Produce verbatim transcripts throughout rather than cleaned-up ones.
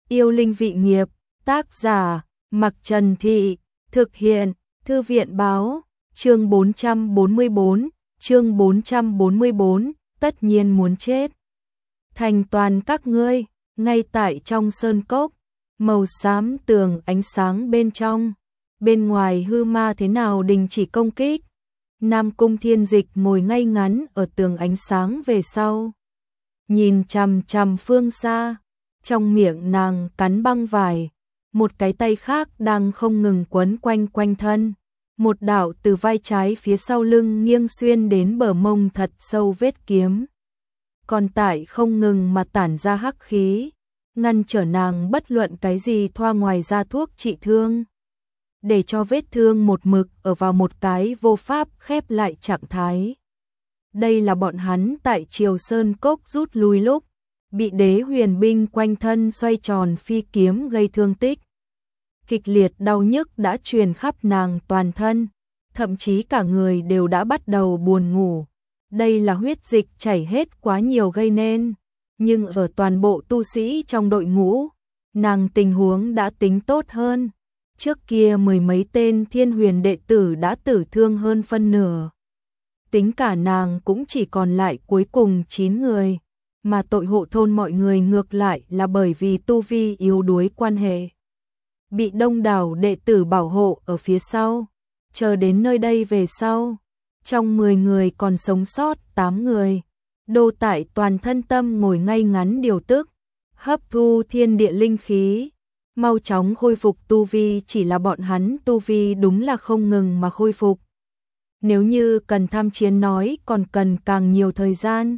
Yêu linh vị nghiệp, tác giả, Mặc Trần Thị, thực hiện, Thư viện báo, chương bốn trăm bốn mươi bốn, chương bốn trăm bốn mươi bốn, tất nhiên muốn chết. Thành toàn các ngươi, ngay tại trong sơn cốc, màu xám tường ánh sáng bên trong, bên ngoài hư ma thế nào đình chỉ công kích. Nam Cung Thiên Dịch ngồi ngay ngắn ở tường ánh sáng về sau, nhìn chằm chằm phương xa, trong miệng nàng cắn băng vải, một cái tay khác đang không ngừng quấn quanh quanh thân, một đạo từ vai trái phía sau lưng nghiêng xuyên đến bờ mông thật sâu vết kiếm. Còn tại không ngừng mà tản ra hắc khí, ngăn trở nàng bất luận cái gì thoa ngoài ra thuốc trị thương, để cho vết thương một mực ở vào một cái vô pháp khép lại trạng thái. Đây là bọn hắn tại Triều Sơn Cốc rút lui lúc, bị đế huyền binh quanh thân xoay tròn phi kiếm gây thương tích. Kịch liệt đau nhức đã truyền khắp nàng toàn thân, thậm chí cả người đều đã bắt đầu buồn ngủ. Đây là huyết dịch chảy hết quá nhiều gây nên, nhưng ở toàn bộ tu sĩ trong đội ngũ, nàng tình huống đã tính tốt hơn. Trước kia mười mấy tên thiên huyền đệ tử đã tử thương hơn phân nửa. Tính cả nàng cũng chỉ còn lại cuối cùng chín người, mà tội hộ thôn mọi người ngược lại là bởi vì tu vi yếu đuối quan hệ, bị đông đảo đệ tử bảo hộ ở phía sau. Chờ đến nơi đây về sau, trong mười người còn sống sót tám người, đô tại toàn thân tâm ngồi ngay ngắn điều tức, hấp thu thiên địa linh khí, mau chóng khôi phục tu vi. Chỉ là bọn hắn tu vi đúng là không ngừng mà khôi phục. Nếu như cần tham chiến nói còn cần càng nhiều thời gian.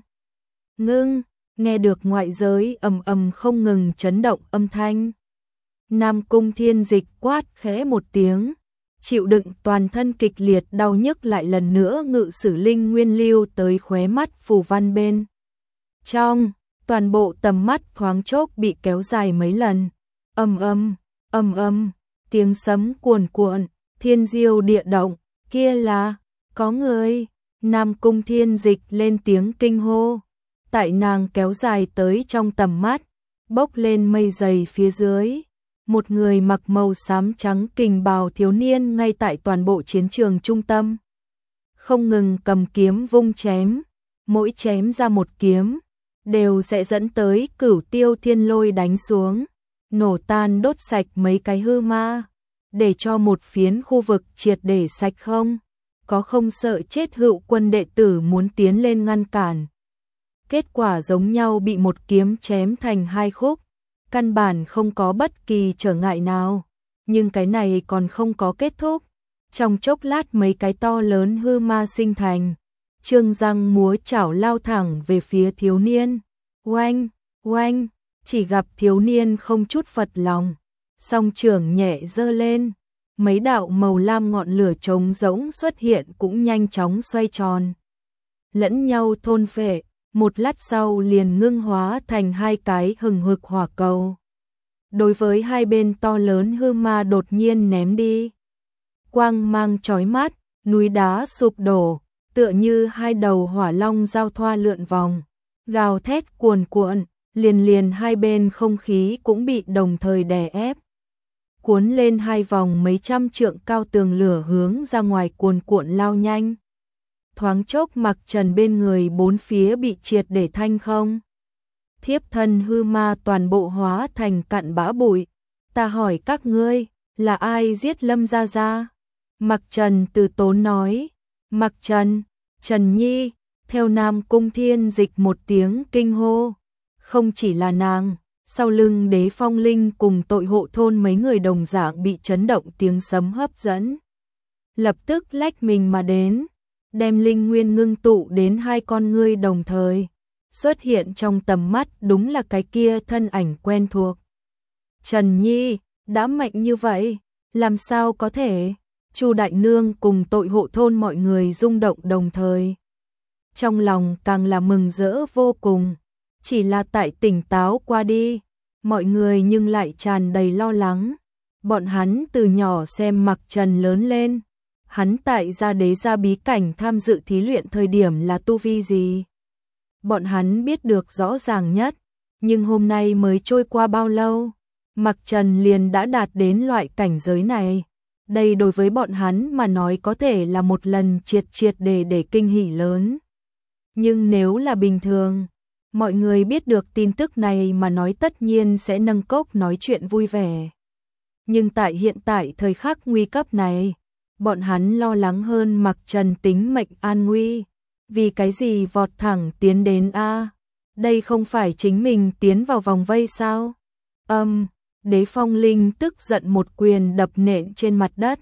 Ngưng, nghe được ngoại giới ầm ầm không ngừng chấn động âm thanh. Nam Cung Thiên Dịch quát khẽ một tiếng, chịu đựng toàn thân kịch liệt đau nhức lại lần nữa ngự sử linh nguyên lưu tới khóe mắt phù văn bên trong, toàn bộ tầm mắt thoáng chốc bị kéo dài mấy lần. Âm âm, âm âm, tiếng sấm cuồn cuộn, thiên diêu địa động, kia là, có người. Nam Cung Thiên Dịch lên tiếng kinh hô, tại nàng kéo dài tới trong tầm mắt, bốc lên mây dày phía dưới. Một người mặc màu xám trắng kình bào thiếu niên ngay tại toàn bộ chiến trường trung tâm, không ngừng cầm kiếm vung chém, mỗi chém ra một kiếm, đều sẽ dẫn tới cửu tiêu thiên lôi đánh xuống, nổ tan đốt sạch mấy cái hư ma, để cho một phiến khu vực triệt để sạch không, có không sợ chết hữu quân đệ tử muốn tiến lên ngăn cản. Kết quả giống nhau bị một kiếm chém thành hai khúc, căn bản không có bất kỳ trở ngại nào. Nhưng cái này còn không có kết thúc, trong chốc lát mấy cái to lớn hư ma sinh thành, trương răng múa chảo lao thẳng về phía thiếu niên. Oanh, oanh, chỉ gặp thiếu niên không chút phật lòng, song trưởng nhẹ giơ lên, mấy đạo màu lam ngọn lửa trống rỗng xuất hiện cũng nhanh chóng xoay tròn, lẫn nhau thôn phệ, một lát sau liền ngưng hóa thành hai cái hừng hực hỏa cầu. Đối với hai bên to lớn hư ma đột nhiên ném đi, quang mang chói mắt, núi đá sụp đổ, tựa như hai đầu hỏa long giao thoa lượn vòng, gào thét cuồn cuộn, liền liền hai bên không khí cũng bị đồng thời đè ép, cuốn lên hai vòng mấy trăm trượng cao tường lửa hướng ra ngoài cuồn cuộn lao nhanh. Thoáng chốc Mặc Trần bên người bốn phía bị triệt để thanh không. Thiếp thân hư ma toàn bộ hóa thành cặn bã bụi. Ta hỏi các ngươi, là ai giết Lâm Gia Gia? Mặc Trần từ tốn nói. Mặc Trần, Trần Nhi, theo Nam Cung Thiên Dịch một tiếng kinh hô. Không chỉ là nàng, sau lưng Đế Phong Linh cùng tội hộ thôn mấy người đồng dạng bị chấn động tiếng sấm hấp dẫn. Lập tức lách mình mà đến, đem linh nguyên ngưng tụ đến hai con ngươi đồng thời, xuất hiện trong tầm mắt đúng là cái kia thân ảnh quen thuộc. Trần Nhi, đã mạnh như vậy, làm sao có thể? Chu đại nương cùng tội hộ thôn mọi người rung động đồng thời. Trong lòng càng là mừng rỡ vô cùng, chỉ là tại tỉnh táo qua đi, mọi người nhưng lại tràn đầy lo lắng. Bọn hắn từ nhỏ xem Mặc Trần lớn lên, hắn tại gia đế gia bí cảnh tham dự thí luyện thời điểm là tu vi gì? Bọn hắn biết được rõ ràng nhất, nhưng hôm nay mới trôi qua bao lâu, Mặc Trần liền đã đạt đến loại cảnh giới này. Đây đối với bọn hắn mà nói có thể là một lần triệt triệt để để kinh hỉ lớn. Nhưng nếu là bình thường, mọi người biết được tin tức này mà nói tất nhiên sẽ nâng cốc nói chuyện vui vẻ. Nhưng tại hiện tại thời khắc nguy cấp này, bọn hắn lo lắng hơn Mặc Trần tính mệnh an nguy. Vì cái gì vọt thẳng tiến đến a? Đây không phải chính mình tiến vào vòng vây sao? Âm, Đế Phong Linh tức giận một quyền đập nện trên mặt đất.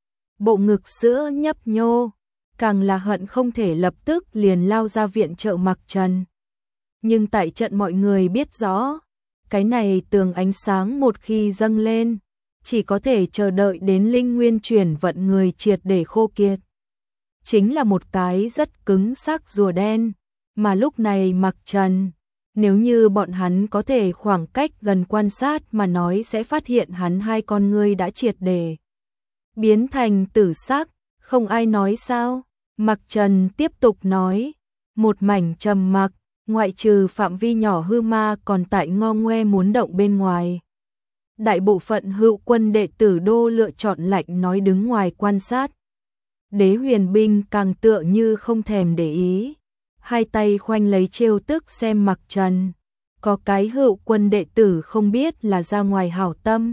Bộ ngực sữa nhấp nhô, càng là hận không thể lập tức liền lao ra viện trợ Mặc Trần. Nhưng tại trận mọi người biết rõ, cái này tường ánh sáng một khi dâng lên, chỉ có thể chờ đợi đến linh nguyên chuyển vận người triệt để khô kiệt. Chính là một cái rất cứng xác rùa đen, mà lúc này Mặc Trần, nếu như bọn hắn có thể khoảng cách gần quan sát mà nói sẽ phát hiện hắn hai con ngươi đã triệt để biến thành tử sắc, không ai nói sao. Mặc Trần tiếp tục nói, một mảnh trầm mặc, ngoại trừ phạm vi nhỏ hư ma còn tại ngo ngoe muốn động bên ngoài. Đại bộ phận hữu quân đệ tử đô lựa chọn lạnh nói đứng ngoài quan sát. Đế Huyền Binh càng tựa như không thèm để ý, hai tay khoanh lấy trêu tức xem Mặc Trần. Có cái hữu quân đệ tử không biết là ra ngoài hảo tâm,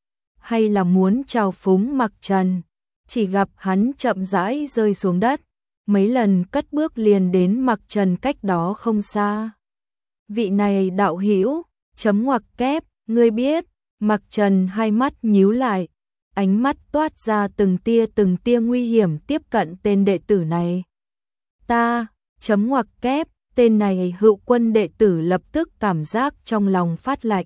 hay là muốn trào phúng Mặc Trần, chỉ gặp hắn chậm rãi rơi xuống đất, mấy lần cất bước liền đến Mặc Trần cách đó không xa. Vị này đạo hữu, chấm ngoặc kép, ngươi biết. Mặc Trần hai mắt nhíu lại, ánh mắt toát ra từng tia từng tia nguy hiểm tiếp cận tên đệ tử này. Ta, chấm ngoặc kép, tên này hữu quân đệ tử lập tức cảm giác trong lòng phát lạnh.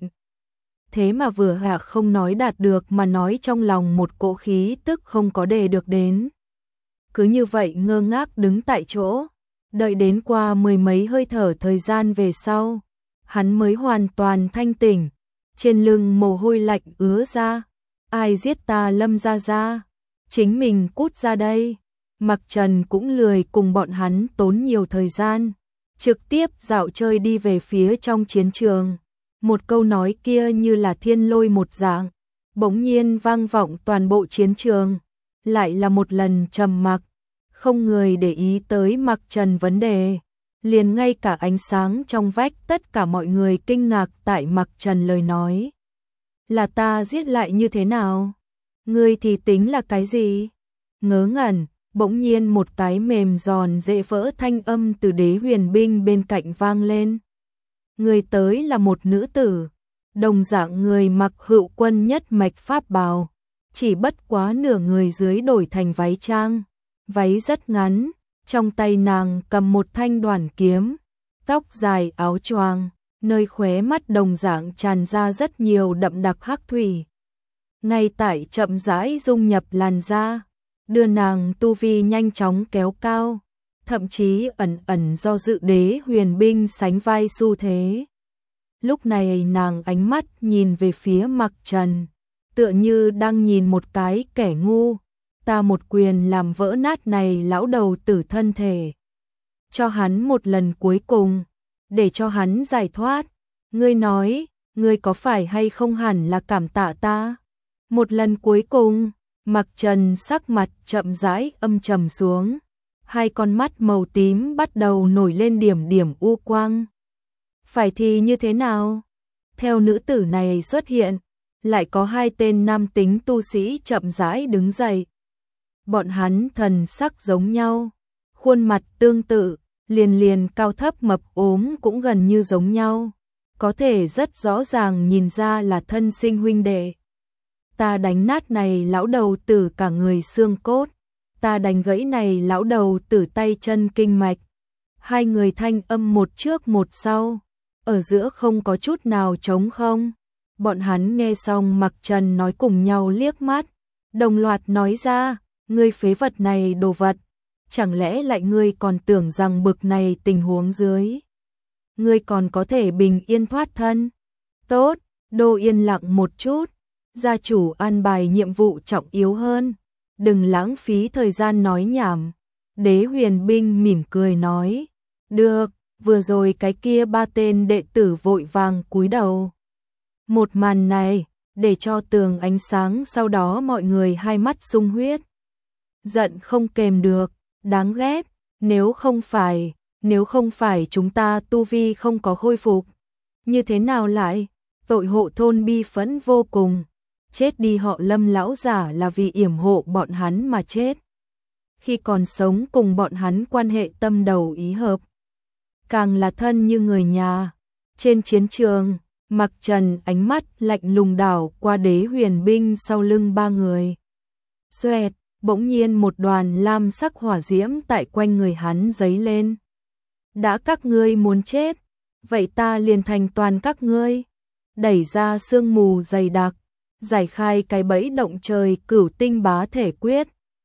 Thế mà vừa hạ không nói đạt được mà nói trong lòng một cỗ khí tức không có đề được đến. Cứ như vậy ngơ ngác đứng tại chỗ, đợi đến qua mười mấy hơi thở thời gian về sau, hắn mới hoàn toàn thanh tỉnh. Trên lưng mồ hôi lạnh ứa ra, ai giết ta Lâm gia gia, chính mình cút ra đây. Mặc Trần cũng lười cùng bọn hắn tốn nhiều thời gian, trực tiếp dạo chơi đi về phía trong chiến trường. Một câu nói kia như là thiên lôi một dạng, bỗng nhiên vang vọng toàn bộ chiến trường, lại là một lần trầm mặc, không người để ý tới Mặc Trần vấn đề. Liền ngay cả ánh sáng trong vách tất cả mọi người kinh ngạc tại Mặc Trần lời nói. Là ta giết lại như thế nào? Ngươi thì tính là cái gì? Ngớ ngẩn, bỗng nhiên một cái mềm giòn dễ vỡ thanh âm từ Đế Huyền Binh bên cạnh vang lên. Người tới là một nữ tử, đồng dạng người mặc hữu quân nhất mạch pháp bào, chỉ bất quá nửa người dưới đổi thành váy trang, váy rất ngắn. Trong tay nàng cầm một thanh đoản kiếm, tóc dài áo choàng, nơi khóe mắt đồng dạng tràn ra rất nhiều đậm đặc hắc thủy. Ngay tại chậm rãi dung nhập làn da, đưa nàng tu vi nhanh chóng kéo cao, thậm chí ẩn ẩn do dự Đế Huyền Binh sánh vai xu thế. Lúc này nàng ánh mắt nhìn về phía Mặc Trần, tựa như đang nhìn một cái kẻ ngu. Ta một quyền làm vỡ nát này lão đầu tử thân thể. Cho hắn một lần cuối cùng, để cho hắn giải thoát. Ngươi nói, ngươi có phải hay không hẳn là cảm tạ ta? Một lần cuối cùng, Mặc Trần sắc mặt chậm rãi âm trầm xuống. Hai con mắt màu tím bắt đầu nổi lên điểm điểm u quang. Phải thì như thế nào? Theo nữ tử này xuất hiện, lại có hai tên nam tính tu sĩ chậm rãi đứng dậy. Bọn hắn thần sắc giống nhau, khuôn mặt tương tự, liền liền cao thấp mập ốm cũng gần như giống nhau, có thể rất rõ ràng nhìn ra là thân sinh huynh đệ. Ta đánh nát này lão đầu tử cả người xương cốt, ta đánh gãy này lão đầu tử tay chân kinh mạch. Hai người thanh âm một trước một sau, ở giữa không có chút nào trống không. Bọn hắn nghe xong Mặc Trần nói cùng nhau liếc mắt, đồng loạt nói ra. Ngươi phế vật này đồ vật, chẳng lẽ lại ngươi còn tưởng rằng bực này tình huống dưới ngươi còn có thể bình yên thoát thân? Tốt, Đô yên lặng một chút, gia chủ an bài nhiệm vụ trọng yếu hơn, đừng lãng phí thời gian nói nhảm. Đế Huyền Binh mỉm cười nói, được. Vừa rồi cái kia ba tên đệ tử vội vàng cúi đầu. Một màn này, để cho tường ánh sáng, sau đó mọi người hai mắt sung huyết. Giận không kềm được, đáng ghét, nếu không phải, nếu không phải chúng ta tu vi không có khôi phục, như thế nào lại? Tội hộ thôn bi phẫn vô cùng, chết đi họ Lâm lão giả là vì yểm hộ bọn hắn mà chết. Khi còn sống cùng bọn hắn quan hệ tâm đầu ý hợp, càng là thân như người nhà. Trên chiến trường, Mặc Trần ánh mắt lạnh lùng đảo qua đế huyền binh sau lưng ba người. Xoẹt, bỗng nhiên một đoàn lam sắc hỏa diễm tại quanh người hắn giấy lên. Đã các ngươi muốn chết, vậy ta liền thành toàn các ngươi. Đẩy ra sương mù dày đặc, giải khai cái bẫy động trời cửu tinh bá thể quyết,